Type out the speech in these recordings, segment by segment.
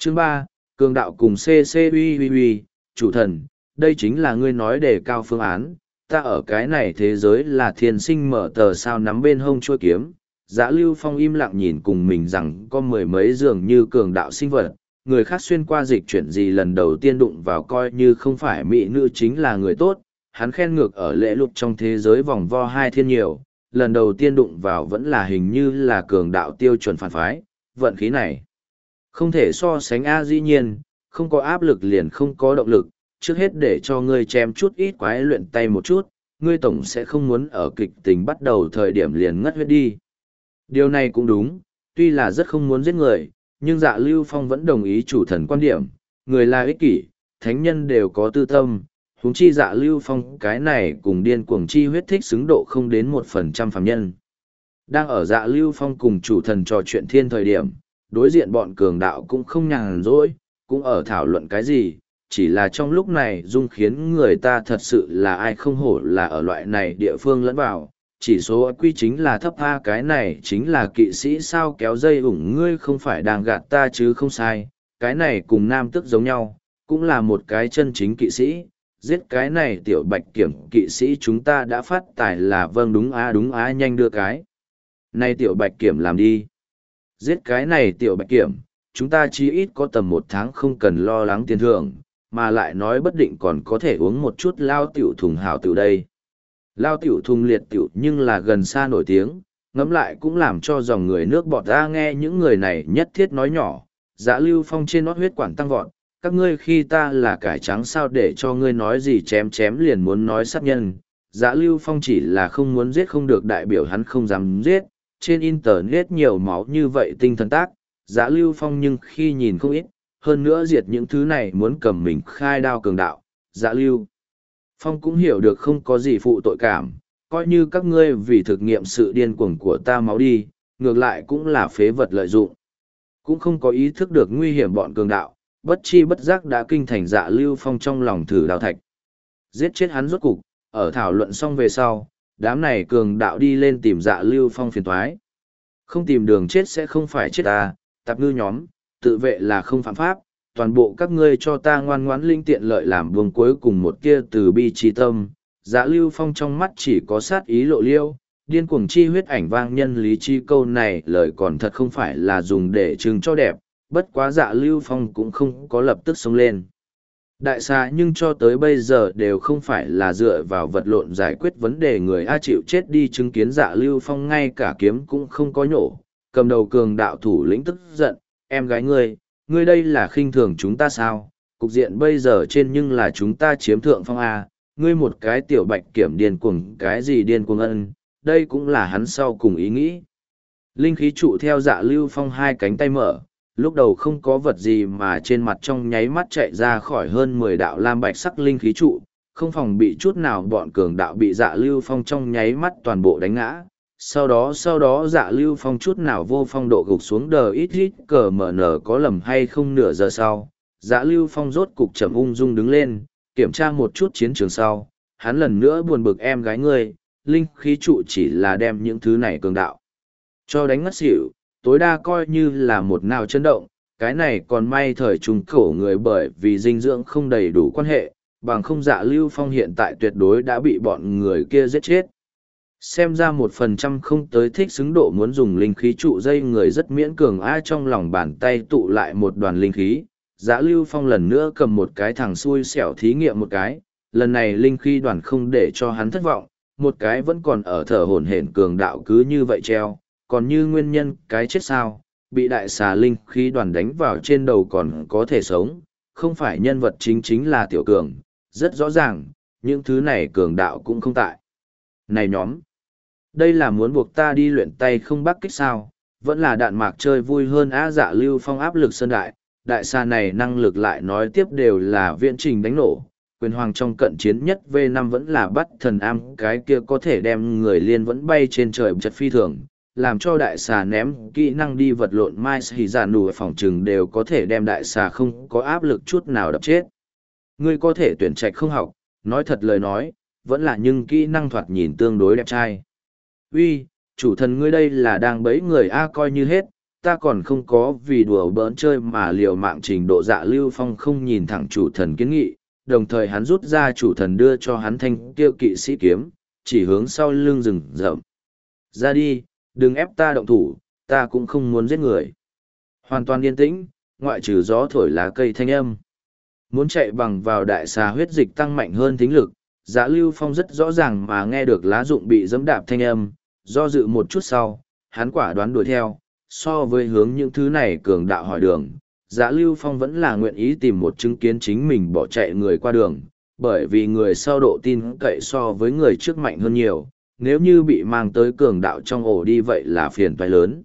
Chương 3, cường đạo cùng CC uy, chủ thần, đây chính là ngươi nói đề cao phương án, ta ở cái này thế giới là thiên sinh mở tờ sao nắm bên hông chuôi kiếm. Dã Lưu Phong im lặng nhìn cùng mình rằng có mười mấy dường như cường đạo sinh vật, người khác xuyên qua dịch chuyển gì lần đầu tiên đụng vào coi như không phải mỹ nữ chính là người tốt, hắn khen ngược ở lễ lục trong thế giới vòng vo hai thiên nhiều, lần đầu tiên đụng vào vẫn là hình như là cường đạo tiêu chuẩn phản phái, vận khí này. Không thể so sánh dĩ nhiên, không có áp lực liền không có động lực, trước hết để cho ngươi chém chút ít quái luyện tay một chút, ngươi tổng sẽ không muốn ở kịch tình bắt đầu thời điểm liền ngất huyết đi. Điều này cũng đúng, tuy là rất không muốn giết người, nhưng Dạ Lưu Phong vẫn đồng ý chủ thần quan điểm, người là ích kỷ, thánh nhân đều có tư tâm, huống chi Dạ Lưu Phong cái này cùng điên cuồng chi huyết thích xứng độ không đến 1% phàm nhân. Đang ở Dạ Lưu Phong cùng chủ thần trò chuyện thiên thời điểm, đối diện bọn cường đạo cũng không nhàn rỗi, cũng ở thảo luận cái gì, chỉ là trong lúc này dung khiến người ta thật sự là ai không hổ là ở loại này địa phương lẫn vào, chỉ số quy chính là thấp a, cái này chính là kỵ sĩ sao kéo dây ủng, ngươi không phải đang gạt ta chứ không sai, cái này cùng nam tức giống nhau, cũng là một cái chân chính kỵ sĩ, giết cái này tiểu bạch kiểm kỵ sĩ chúng ta đã phát tài là vâng đúng á nhanh đưa cái này tiểu bạch kiểm làm đi, giết cái này tiểu bạch kiểm chúng ta chí ít có tầm 1 tháng không cần lo lắng tiền thưởng, mà lại nói bất định còn có thể uống một chút lao tiểu thùng hảo tiểu đây. Lao tiểu thùng liệt tiểu nhưng là gần xa nổi tiếng, ngẫm lại cũng làm cho dòng người nước bọt ra, nghe những người này nhất thiết nói nhỏ. Dã Lưu Phong trên nót huyết quản tăng vọt, các ngươi khi ta là cải trắng sao để cho ngươi nói gì chém liền muốn nói sát nhân. Dã Lưu Phong chỉ là không muốn giết không được đại biểu hắn không dám giết, trên internet nhiều máu như vậy tinh thần tác, Dã Lưu Phong nhưng khi nhìn không ít, hơn nữa diệt những thứ này muốn cầm mình khai đao cường đạo. Dã Lưu Phong cũng hiểu được không có gì phụ tội cảm, coi như các ngươi vì thực nghiệm sự điên cuồng của ta máu đi, ngược lại cũng là phế vật lợi dụng. Cũng không có ý thức được nguy hiểm bọn cường đạo, bất chi bất giác đã kinh thành Dạ Lưu Phong trong lòng thử đào thạch. Giết chết hắn rốt cục, ở thảo luận xong về sau, đám này cường đạo đi lên tìm Dạ Lưu Phong phiền toái. Không tìm đường chết sẽ không phải chết ta, tạp ngư nhóm, tự vệ là không phạm pháp, toàn bộ các ngươi cho ta ngoan ngoãn linh tiện lợi làm buông cuối cùng một kia từ bi trí tâm. Dạ Lưu Phong trong mắt chỉ có sát ý lộ liêu, điên cuồng chi huyết ảnh vang nhân lý chi câu này lời còn thật không phải là dùng để trưng cho đẹp, bất quá Dạ Lưu Phong cũng không có lập tức xông lên. Đại xà nhưng cho tới bây giờ đều không phải là dựa vào vật lộn giải quyết vấn đề người A chịu chết đi, chứng kiến Dạ Lưu Phong ngay cả kiếm cũng không có nhổ, cầm đầu cường đạo thủ lĩnh tức giận, em gái ngươi đây là khinh thường chúng ta sao, cục diện bây giờ trên nhưng là chúng ta chiếm thượng phong A, ngươi một cái tiểu bạch kiểm điên cuồng cái gì điên cuồng ân, đây cũng là hắn sau cùng ý nghĩ. Linh khí trụ theo Dạ Lưu Phong hai cánh tay mở, lúc đầu không có vật gì mà trên mặt trong nháy mắt chạy ra khỏi hơn 10 đạo lam bạch sắc linh khí trụ, không phòng bị chút nào bọn cường đạo bị Dạ Lưu Phong trong nháy mắt toàn bộ đánh ngã. Sau đó Dạ Lưu Phong chút nào vô phong độ gục xuống đờ ít cờ mở nở có lầm hay không nửa giờ sau. Dạ Lưu Phong rốt cục chậm ung dung đứng lên, kiểm tra một chút chiến trường sau, hắn lần nữa buồn bực em gái ngươi, linh khí trụ chỉ là đem những thứ này cường đạo cho đánh ngất xỉu, tối đa coi như là một nào chấn động, cái này còn may thời trung cổ người bởi vì dinh dưỡng không đầy đủ quan hệ, bằng không Dạ Lưu Phong hiện tại tuyệt đối đã bị bọn người kia giết chết. Xem ra 1% không tới thích xứng độ muốn dùng linh khí trụ dây người rất miễn cường, ai trong lòng bàn tay tụ lại một đoàn linh khí. Dạ Lưu Phong lần nữa cầm một cái thằng xui xẻo thí nghiệm một cái, lần này linh khí đoàn không để cho hắn thất vọng, một cái vẫn còn ở thở hổn hển cường đạo cứ như vậy treo, còn như nguyên nhân cái chết sao, bị đại xà linh khí đoàn đánh vào trên đầu còn có thể sống, không phải nhân vật chính là tiểu cường, rất rõ ràng, những thứ này cường đạo cũng không tại. Này nhóm, đây là muốn buộc ta đi luyện tay không bắc kích sao, vẫn là đạn mạc chơi vui hơn á. Dạ Lưu Phong áp lực sơn đại xà này năng lực lại nói tiếp đều là viễn trình đánh nổ. Quyền hoàng trong cận chiến nhất V5 vẫn là bắt thần am, cái kia có thể đem người liên vẫn bay trên trời chật phi thường, làm cho đại xà ném kỹ năng đi vật lộn mai xì giả nụ phòng trừng đều có thể đem đại xà không có áp lực chút nào đập chết. Ngươi có thể tuyển trạch không học, nói thật lời nói, vẫn là nhưng kỹ năng thoạt nhìn tương đối đẹp trai. Uy, chủ thần ngươi đây là đang bẫy người A coi như hết, ta còn không có vì đùa bỡn chơi mà liều mạng. Trình Độ Dạ Lưu Phong không nhìn thẳng chủ thần kiến nghị, đồng thời hắn rút ra chủ thần đưa cho hắn thanh tiêu kỵ sĩ kiếm, chỉ hướng sau lưng rừng rậm. Ra đi, đừng ép ta động thủ, ta cũng không muốn giết người. Hoàn toàn yên tĩnh, ngoại trừ gió thổi lá cây thanh âm. Muốn chạy bằng vào đại xà huyết dịch tăng mạnh hơn thính lực, Dạ Lưu Phong rất rõ ràng mà nghe được lá rụng bị giẫm đạp thanh âm, do dự một chút sau, hắn quả đoán đuổi theo. So với hướng những thứ này cường đạo hỏi đường, Dạ Lưu Phong vẫn là nguyện ý tìm một chứng kiến chính mình bỏ chạy người qua đường, bởi vì người sau độ tin cậy so với người trước mạnh hơn nhiều, nếu như bị mang tới cường đạo trong ổ đi vậy là phiền toái lớn.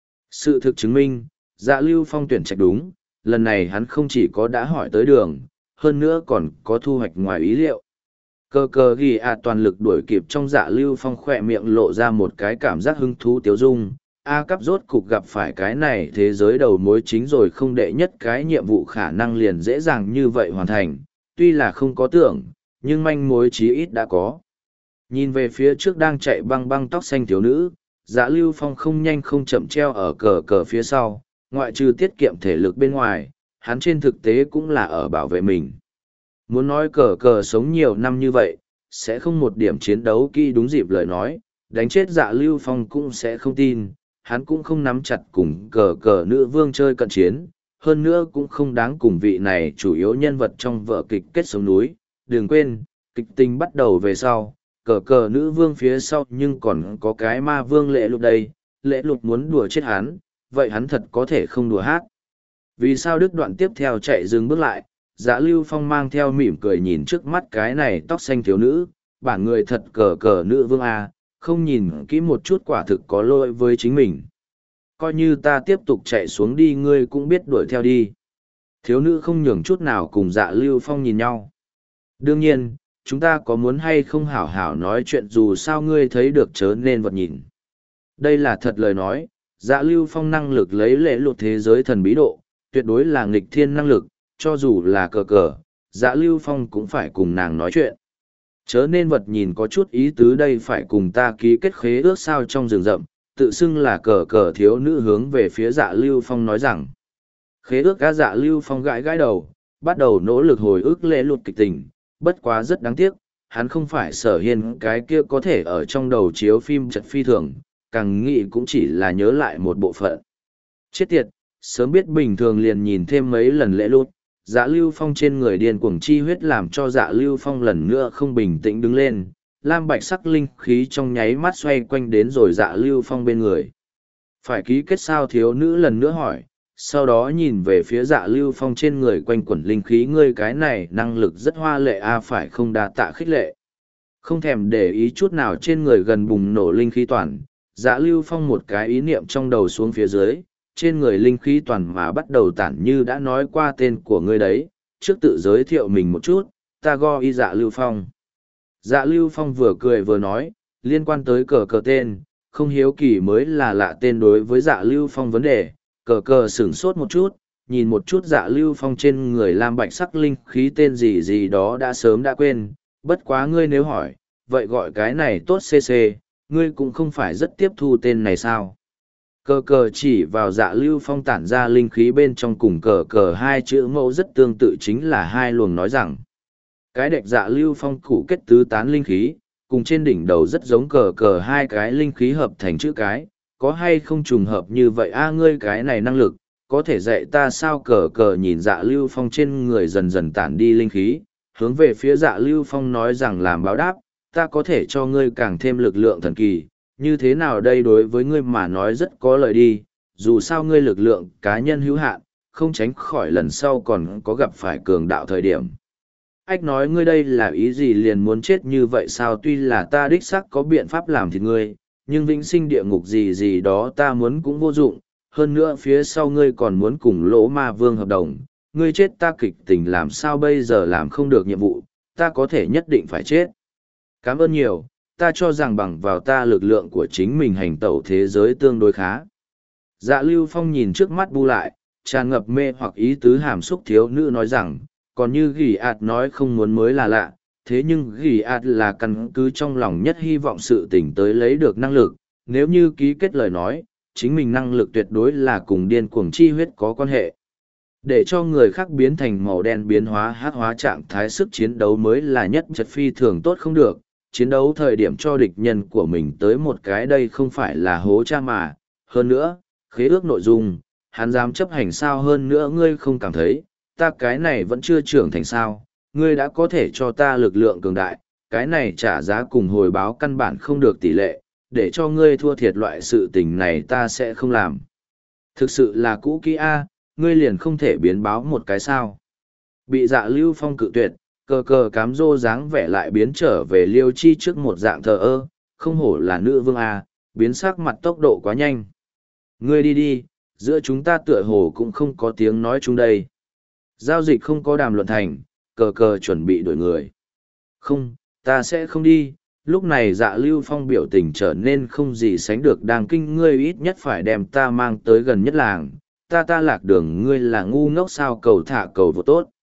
Sự thực chứng minh, Dạ Lưu Phong tuyển trạch đúng, lần này hắn không chỉ có đã hỏi tới đường, hơn nữa còn có thu hoạch ngoài ý liệu. Cờ cờ ghi toàn lực đuổi kịp trong. Dạ Lưu Phong khỏe miệng lộ ra một cái cảm giác hứng thú tiếu dung. A cấp rốt cục gặp phải cái này thế giới đầu mối chính rồi, không đệ nhất cái nhiệm vụ khả năng liền dễ dàng như vậy hoàn thành, tuy là không có tưởng, nhưng manh mối chí ít đã có. Nhìn về phía trước đang chạy băng băng tóc xanh thiếu nữ, Dạ Lưu Phong không nhanh không chậm treo ở cờ cờ phía sau, ngoại trừ tiết kiệm thể lực bên ngoài, hắn trên thực tế cũng là ở bảo vệ mình. Muốn nói cờ cờ sống nhiều năm như vậy, sẽ không một điểm chiến đấu kỹ đúng dịp lời nói, đánh chết Dạ Lưu Phong cũng sẽ không tin, hắn cũng không nắm chặt cùng cờ cờ nữ vương chơi cận chiến, hơn nữa cũng không đáng cùng vị này chủ yếu nhân vật trong vở kịch Kết Sống Núi. Đừng quên, kịch tình bắt đầu về sau, cờ cờ nữ vương phía sau nhưng còn có cái ma vương Lệ Lục đây, Lệ Lục muốn đùa chết hắn, vậy hắn thật có thể không đùa hát. Vì sao đứt đoạn tiếp theo chạy dừng bước lại, Dạ Lưu Phong mang theo mỉm cười nhìn trước mắt cái này tóc xanh thiếu nữ, bản người thật cờ cờ nữ vương à, không nhìn kỹ một chút quả thực có lỗi với chính mình. Coi như ta tiếp tục chạy xuống đi ngươi cũng biết đuổi theo đi. Thiếu nữ không nhường chút nào cùng Dạ Lưu Phong nhìn nhau. Đương nhiên, chúng ta có muốn hay không hảo hảo nói chuyện, dù sao ngươi thấy được chớ nên vật nhìn. Đây là thật lời nói, Dạ Lưu Phong năng lực lấy Lệ Lục thế giới thần bí độ, tuyệt đối là nghịch thiên năng lực, cho dù là cờ cờ, Dạ Lưu Phong cũng phải cùng nàng nói chuyện. Chớ nên vật nhìn có chút ý tứ đây, phải cùng ta ký kết khế ước sao trong rừng rậm, tự xưng là cờ cờ thiếu nữ hướng về phía Dạ Lưu Phong nói rằng. Khế ước cá. Dạ Lưu Phong gãi gãi đầu, bắt đầu nỗ lực hồi ức Lệ Lục kịch tình, bất quá rất đáng tiếc, hắn không phải Sở Hiên cái kia có thể ở trong đầu chiếu phim chật phi thường, càng nghĩ cũng chỉ là nhớ lại một bộ phận. Chết tiệt, sớm biết bình thường liền nhìn thêm mấy lần Lệ Lục. Dạ Lưu Phong trên người điên cuồng chi huyết làm cho Dạ Lưu Phong lần nữa không bình tĩnh đứng lên, lam bạch sắc linh khí trong nháy mắt xoay quanh đến rồi Dạ Lưu Phong bên người. Phải ký kết sao? Thiếu nữ lần nữa hỏi, sau đó nhìn về phía Dạ Lưu Phong trên người quanh quẩn linh khí, ngươi cái này năng lực rất hoa lệ a, phải không? Đa tạ khích lệ. Không thèm để ý chút nào trên người gần bùng nổ linh khí toàn, Dạ Lưu Phong một cái ý niệm trong đầu xuống phía dưới, trên người linh khí toàn mà bắt đầu tản. Như đã nói qua tên của ngươi đấy, trước tự giới thiệu mình một chút, ta gọi Dạ Lưu Phong. Dạ Lưu Phong vừa cười vừa nói, liên quan tới cờ cờ tên, không hiếu kỳ mới là lạ tên đối với Dạ Lưu Phong vấn đề, cờ cờ sửng sốt một chút, nhìn một chút Dạ Lưu Phong trên người lam bạch sắc linh khí tên gì gì đó đã sớm đã quên, bất quá ngươi nếu hỏi, vậy gọi cái này tốt cc, ngươi cũng không phải rất tiếp thu tên này sao? Cờ cờ chỉ vào Dạ Lưu Phong tản ra linh khí bên trong cùng cờ cờ hai chữ mẫu rất tương tự, chính là hai luồng, nói rằng cái đệch Dạ Lưu Phong cụ kết tứ tán linh khí, cùng trên đỉnh đầu rất giống cờ cờ hai cái linh khí hợp thành chữ cái, có hay không trùng hợp như vậy a? Ngươi cái này năng lực, có thể dạy ta sao? Cờ cờ nhìn Dạ Lưu Phong trên người dần dần tản đi linh khí, hướng về phía Dạ Lưu Phong nói rằng làm báo đáp, ta có thể cho ngươi càng thêm lực lượng thần kỳ. Như thế nào đây? Đối với ngươi mà nói rất có lợi đi, dù sao ngươi lực lượng cá nhân hữu hạn, không tránh khỏi lần sau còn có gặp phải cường đạo thời điểm. Ách nói ngươi đây là ý gì, liền muốn chết như vậy sao? Tuy là ta đích xác có biện pháp làm thịt ngươi, nhưng vĩnh sinh địa ngục gì gì đó ta muốn cũng vô dụng, hơn nữa phía sau ngươi còn muốn cùng Lỗ Ma Vương hợp đồng, ngươi chết ta kịch tình làm sao bây giờ? Làm không được nhiệm vụ, ta có thể nhất định phải chết. Cảm ơn nhiều, ta cho rằng bằng vào ta lực lượng của chính mình hành tẩu thế giới tương đối khá. Dạ Lưu Phong nhìn trước mắt bu lại, tràn ngập mê hoặc ý tứ hàm xúc thiếu nữ nói rằng, còn như Gỉ ạt nói không muốn mới là lạ, thế nhưng Gỉ ạt là căn cứ trong lòng nhất hy vọng sự tỉnh tới lấy được năng lực, nếu như ký kết lời nói, chính mình năng lực tuyệt đối là cùng điên cuồng chi huyết có quan hệ. Để cho người khác biến thành màu đen biến hóa hắc hóa trạng thái sức chiến đấu mới là nhất chất phi thường tốt không được, chiến đấu thời điểm cho địch nhân của mình tới một cái đây không phải là hố cha mà, hơn nữa, khế ước nội dung, hắn dám chấp hành sao hơn nữa ngươi không cảm thấy, ta cái này vẫn chưa trưởng thành sao, ngươi đã có thể cho ta lực lượng cường đại, cái này trả giá cùng hồi báo căn bản không được tỷ lệ, để cho ngươi thua thiệt loại sự tình này ta sẽ không làm. Thực sự là cũ kỹ A, ngươi liền không thể biến báo một cái sao. Bị Dạ Lưu Phong cự tuyệt, cờ cờ cám dô dáng vẻ lại biến trở về Liêu Chi trước một dạng thờ ơ, không hổ là nữ vương A, biến sắc mặt tốc độ quá nhanh. Ngươi đi đi, giữa chúng ta tựa hồ cũng không có tiếng nói chung đây. Giao dịch không có đàm luận thành, cờ cờ chuẩn bị đổi người. Không, ta sẽ không đi. Lúc này Dạ Lưu Phong biểu tình trở nên không gì sánh được đang kinh, ngươi ít nhất phải đem ta mang tới gần nhất làng, ta lạc đường ngươi là ngu ngốc sao, cầu thả cầu vô tốt.